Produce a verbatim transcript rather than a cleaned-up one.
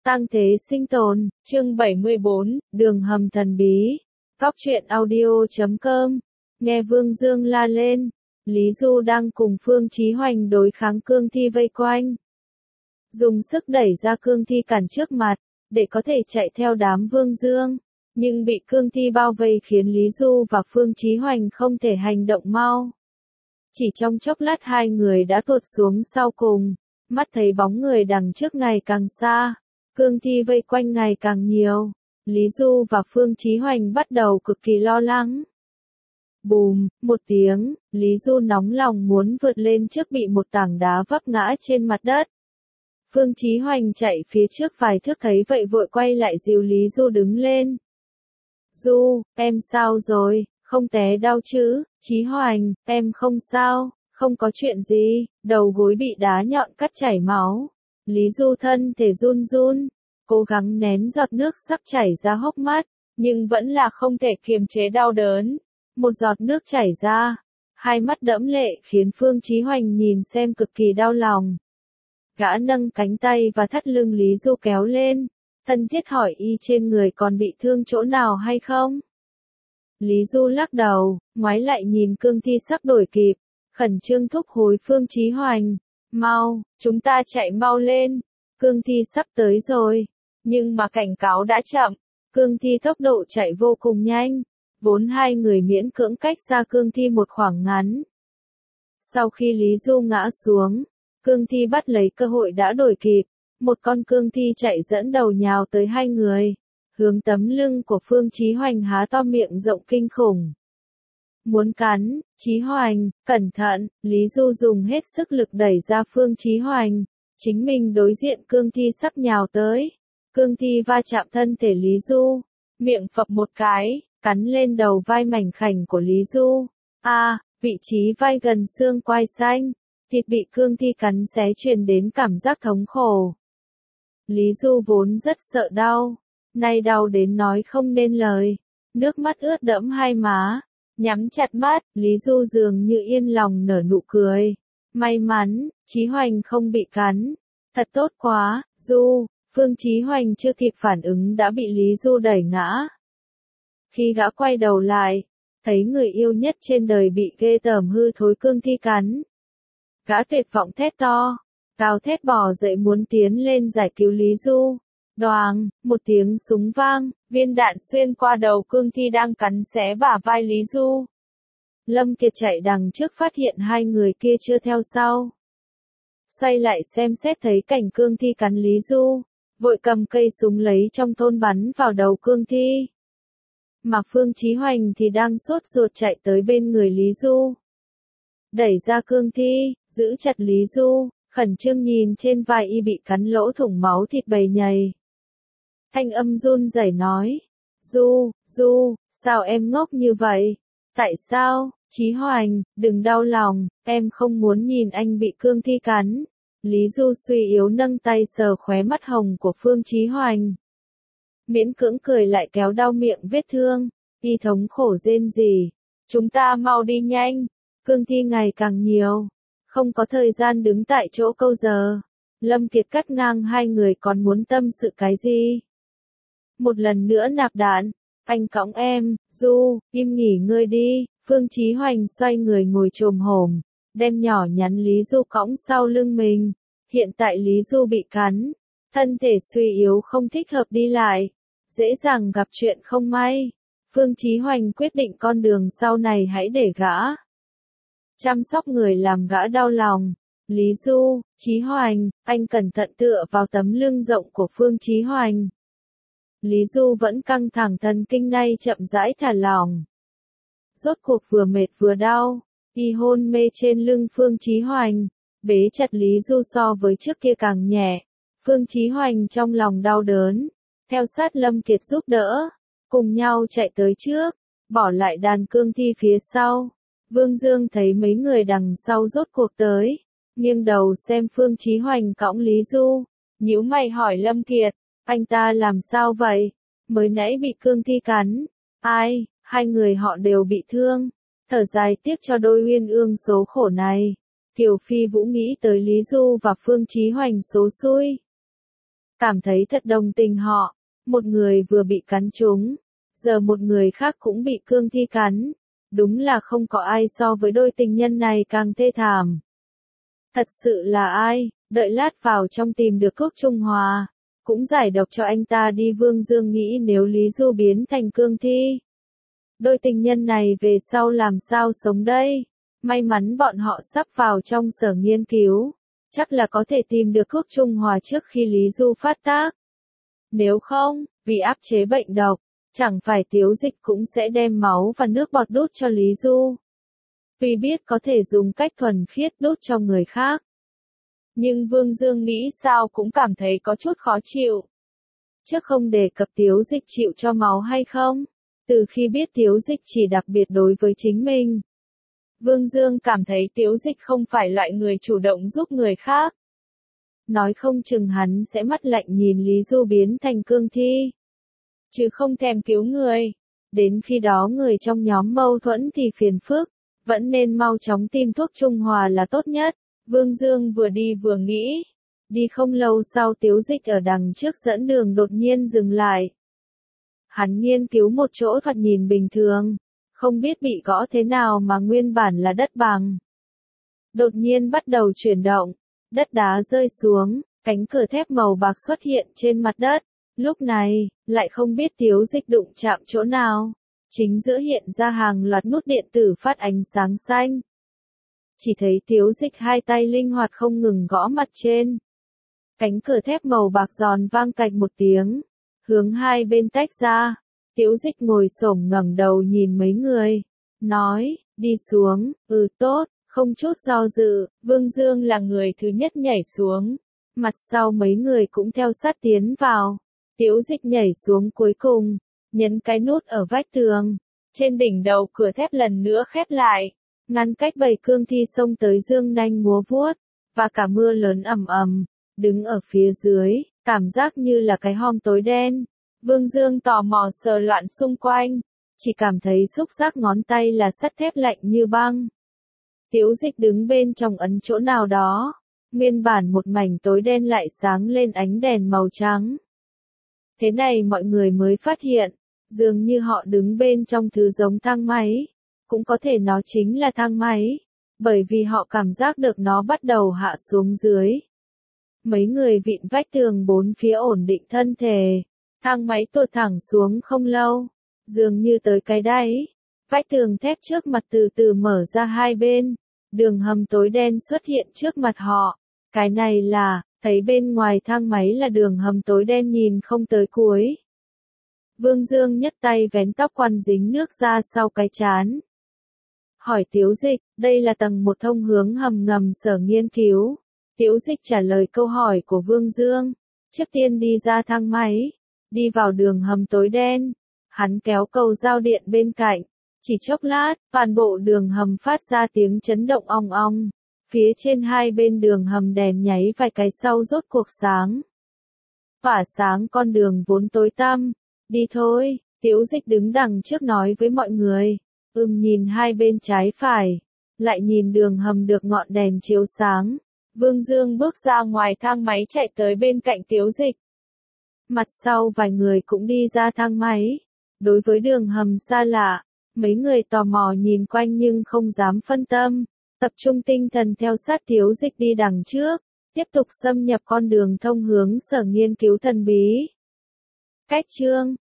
Tang thế sinh tồn, chương bảy mươi bốn, đường hầm thần bí. Góc truyện audio chấm com. Nghe Vương Dương la lên. Lý Du đang cùng Phương Chí Hoành đối kháng cương thi vây quanh. Dùng sức đẩy ra cương thi cản trước mặt, để có thể chạy theo đám Vương Dương. Nhưng bị cương thi bao vây khiến Lý Du và Phương Chí Hoành không thể hành động mau. Chỉ trong chốc lát hai người đã tuột xuống sau cùng. Mắt thấy bóng người đằng trước ngày càng xa. Cương thi vây quanh ngày càng nhiều, Lý Du và Phương Chí Hoành bắt đầu cực kỳ lo lắng. Bùm, một tiếng, Lý Du nóng lòng muốn vượt lên trước bị một tảng đá vấp ngã trên mặt đất. Phương Chí Hoành chạy phía trước vài thước thấy vậy vội quay lại dìu Lý Du đứng lên. Du, em sao rồi, không té đau chứ? Chí Hoành, em không sao, không có chuyện gì, đầu gối bị đá nhọn cắt chảy máu. Lý Du thân thể run run, cố gắng nén giọt nước sắp chảy ra hốc mắt, nhưng vẫn là không thể kiềm chế đau đớn. Một giọt nước chảy ra, hai mắt đẫm lệ khiến Phương Chí Hoành nhìn xem cực kỳ đau lòng. Gã nâng cánh tay và thắt lưng Lý Du kéo lên, thân thiết hỏi y trên người còn bị thương chỗ nào hay không. Lý Du lắc đầu, ngoái lại nhìn cương thi sắp đuổi kịp, khẩn trương thúc hối Phương Chí Hoành. Mau, chúng ta chạy mau lên, cương thi sắp tới rồi, nhưng mà cảnh cáo đã chậm, cương thi tốc độ chạy vô cùng nhanh, vốn hai người miễn cưỡng cách xa cương thi một khoảng ngắn. Sau khi Lý Du ngã xuống, cương thi bắt lấy cơ hội đã đuổi kịp, một con cương thi chạy dẫn đầu nhào tới hai người, hướng tấm lưng của Phương Chí Hoành há to miệng rộng kinh khủng. Muốn cắn, Chí Hoành, cẩn thận, Lý Du dùng hết sức lực đẩy ra Phương Chí Hoành, chính mình đối diện cương thi sắp nhào tới. Cương thi va chạm thân thể Lý Du, miệng phập một cái, cắn lên đầu vai mảnh khảnh của Lý Du. A, à, vị trí vai gần xương quai xanh, thịt bị cương thi cắn xé truyền đến cảm giác thống khổ. Lý Du vốn rất sợ đau, nay đau đến nói không nên lời, nước mắt ướt đẫm hai má. Nhắm chặt mắt, Lý Du dường như yên lòng nở nụ cười. May mắn, Chí Hoành không bị cắn. Thật tốt quá, Du, Phương Chí Hoành chưa kịp phản ứng đã bị Lý Du đẩy ngã. Khi gã quay đầu lại, thấy người yêu nhất trên đời bị ghê tởm hư thối cương thi cắn. Gã tuyệt vọng thét to, gào thét bò dậy muốn tiến lên giải cứu Lý Du. Đoàng, một tiếng súng vang, viên đạn xuyên qua đầu cương thi đang cắn xé bả vai Lý Du. Lâm Kiệt chạy đằng trước phát hiện hai người kia chưa theo sau. Xoay lại xem xét thấy cảnh cương thi cắn Lý Du, vội cầm cây súng lấy trong thôn bắn vào đầu cương thi. Mà Phương Chí Hoành thì đang sốt ruột chạy tới bên người Lý Du. Đẩy ra cương thi, giữ chặt Lý Du, khẩn trương nhìn trên vai y bị cắn lỗ thủng máu thịt bầy nhầy. Thanh âm run rẩy nói, Du, Du, sao em ngốc như vậy? Tại sao? Chí Hoành, đừng đau lòng, em không muốn nhìn anh bị cương thi cắn. Lý Du suy yếu nâng tay sờ khóe mắt hồng của Phương Chí Hoành. Miễn cưỡng cười lại kéo đau miệng vết thương, y thống khổ rên rỉ. Chúng ta mau đi nhanh, cương thi ngày càng nhiều, không có thời gian đứng tại chỗ câu giờ. Lâm Kiệt cắt ngang hai người còn muốn tâm sự cái gì? Một lần nữa nạp đạn, anh cõng em, Du, im nghỉ ngơi đi. Phương Chí Hoành xoay người ngồi chồm hổm, đem nhỏ nhắn Lý Du cõng sau lưng mình. Hiện tại Lý Du bị cắn, thân thể suy yếu không thích hợp đi lại, dễ dàng gặp chuyện không may. Phương Chí Hoành quyết định con đường sau này hãy để gã chăm sóc người làm gã đau lòng. Lý Du, Chí Hoành, anh cẩn thận tựa vào tấm lưng rộng của Phương Chí Hoành. Lý Du vẫn căng thẳng thần kinh nay chậm rãi thả lỏng. Rốt cuộc vừa mệt vừa đau, y hôn mê trên lưng Phương Chí Hoành, bế chặt Lý Du so với trước kia càng nhẹ. Phương Chí Hoành trong lòng đau đớn, theo sát Lâm Kiệt giúp đỡ, cùng nhau chạy tới trước, bỏ lại đàn cương thi phía sau. Vương Dương thấy mấy người đằng sau rốt cuộc tới, nghiêng đầu xem Phương Chí Hoành cõng Lý Du, nhíu mày hỏi Lâm Kiệt, anh ta làm sao vậy? Mới nãy bị cương thi cắn. Ai? Hai người họ đều bị thương. Thở dài tiếc cho đôi uyên ương số khổ này. Kiều Phi Vũ nghĩ tới Lý Du và Phương Chí Hoành số xui. cảm thấy thật đồng tình họ. Một người vừa bị cắn trúng, giờ một người khác cũng bị cương thi cắn. Đúng là không có ai so với đôi tình nhân này càng thê thảm. Thật sự là ai, đợi lát vào trong tìm được thuốc trung hòa, cũng giải độc cho anh ta đi. Vương Dương nghĩ nếu Lý Du biến thành cương thi, đôi tình nhân này về sau làm sao sống đây? May mắn bọn họ sắp vào trong sở nghiên cứu, chắc là có thể tìm được thuốc trung hòa trước khi Lý Du phát tác. Nếu không, vì áp chế bệnh độc, chẳng phải Tiếu Dịch cũng sẽ đem máu và nước bọt đút cho Lý Du. Tuy biết có thể dùng cách thuần khiết đút cho người khác, nhưng Vương Dương nghĩ sao cũng cảm thấy có chút khó chịu. Trước không đề cập Tiếu Dịch chịu cho máu hay không, từ khi biết Tiếu Dịch chỉ đặc biệt đối với chính mình, Vương Dương cảm thấy Tiếu Dịch không phải loại người chủ động giúp người khác. Nói không chừng hắn sẽ mắt lạnh nhìn Lý Du biến thành cương thi, chứ không thèm cứu người. Đến khi đó người trong nhóm mâu thuẫn thì phiền phức, vẫn nên mau chóng tìm thuốc trung hòa là tốt nhất. Vương Dương vừa đi vừa nghĩ. Đi không lâu sau Tiếu Dịch ở đằng trước dẫn đường đột nhiên dừng lại. Hắn nghiên cứu một chỗ thoạt nhìn bình thường, không biết bị gõ thế nào mà nguyên bản là đất bằng. Đột nhiên bắt đầu chuyển động, đất đá rơi xuống, cánh cửa thép màu bạc xuất hiện trên mặt đất. Lúc này, lại không biết Tiếu Dịch đụng chạm chỗ nào, chính giữa hiện ra hàng loạt nút điện tử phát ánh sáng xanh. Chỉ thấy Tiếu Dịch hai tay linh hoạt không ngừng gõ mặt trên. Cánh cửa thép màu bạc giòn vang cạch một tiếng, hướng hai bên tách ra. Tiếu Dịch ngồi xổm ngẩng đầu nhìn mấy người, nói, đi xuống. Ừ tốt, không chút do dự, Vương Dương là người thứ nhất nhảy xuống. Mặt sau mấy người cũng theo sát tiến vào. Tiếu Dịch nhảy xuống cuối cùng, nhấn cái nút ở vách tường. Trên đỉnh đầu cửa thép lần nữa khép lại, ngăn cách bầy cương thi xông tới dương nanh múa vuốt, và cả mưa lớn ầm ầm. Đứng ở phía dưới, cảm giác như là cái hòm tối đen. Vương Dương tò mò sờ loạn xung quanh, chỉ cảm thấy xúc giác ngón tay là sắt thép lạnh như băng. Tiếu Dịch đứng bên trong ấn chỗ nào đó, nguyên bản một mảnh tối đen lại sáng lên ánh đèn màu trắng. Thế này mọi người mới phát hiện, dường như họ đứng bên trong thứ giống thang máy, cũng có thể nó chính là thang máy, bởi vì họ cảm giác được nó bắt đầu hạ xuống dưới. Mấy người vịn vách tường bốn phía ổn định thân thể, thang máy tuột thẳng xuống không lâu, dường như tới cái đáy. Vách tường thép trước mặt từ từ mở ra hai bên, đường hầm tối đen xuất hiện trước mặt họ. Cái này là, thấy bên ngoài thang máy là đường hầm tối đen nhìn không tới cuối. Vương Dương nhấc tay vén tóc quăn dính nước ra sau cái trán. Hỏi Tiếu Dịch, đây là tầng một thông hướng hầm ngầm sở nghiên cứu. Tiếu Dịch trả lời câu hỏi của Vương Dương. Trước tiên đi ra thang máy, đi vào đường hầm tối đen. Hắn kéo cầu giao điện bên cạnh. Chỉ chốc lát, toàn bộ đường hầm phát ra tiếng chấn động ong ong. Phía trên hai bên đường hầm đèn nháy vài cái sau rốt cuộc sáng. Tỏa sáng con đường vốn tối tăm. Đi thôi, Tiếu Dịch đứng đằng trước nói với mọi người. Ừm nhìn hai bên trái phải, lại nhìn đường hầm được ngọn đèn chiếu sáng. Vương Dương bước ra ngoài thang máy chạy tới bên cạnh Tiếu Dịch. Mặt sau vài người cũng đi ra thang máy. Đối với đường hầm xa lạ, mấy người tò mò nhìn quanh nhưng không dám phân tâm, tập trung tinh thần theo sát Tiếu Dịch đi đằng trước, tiếp tục xâm nhập con đường thông hướng sở nghiên cứu thần bí. Cách chương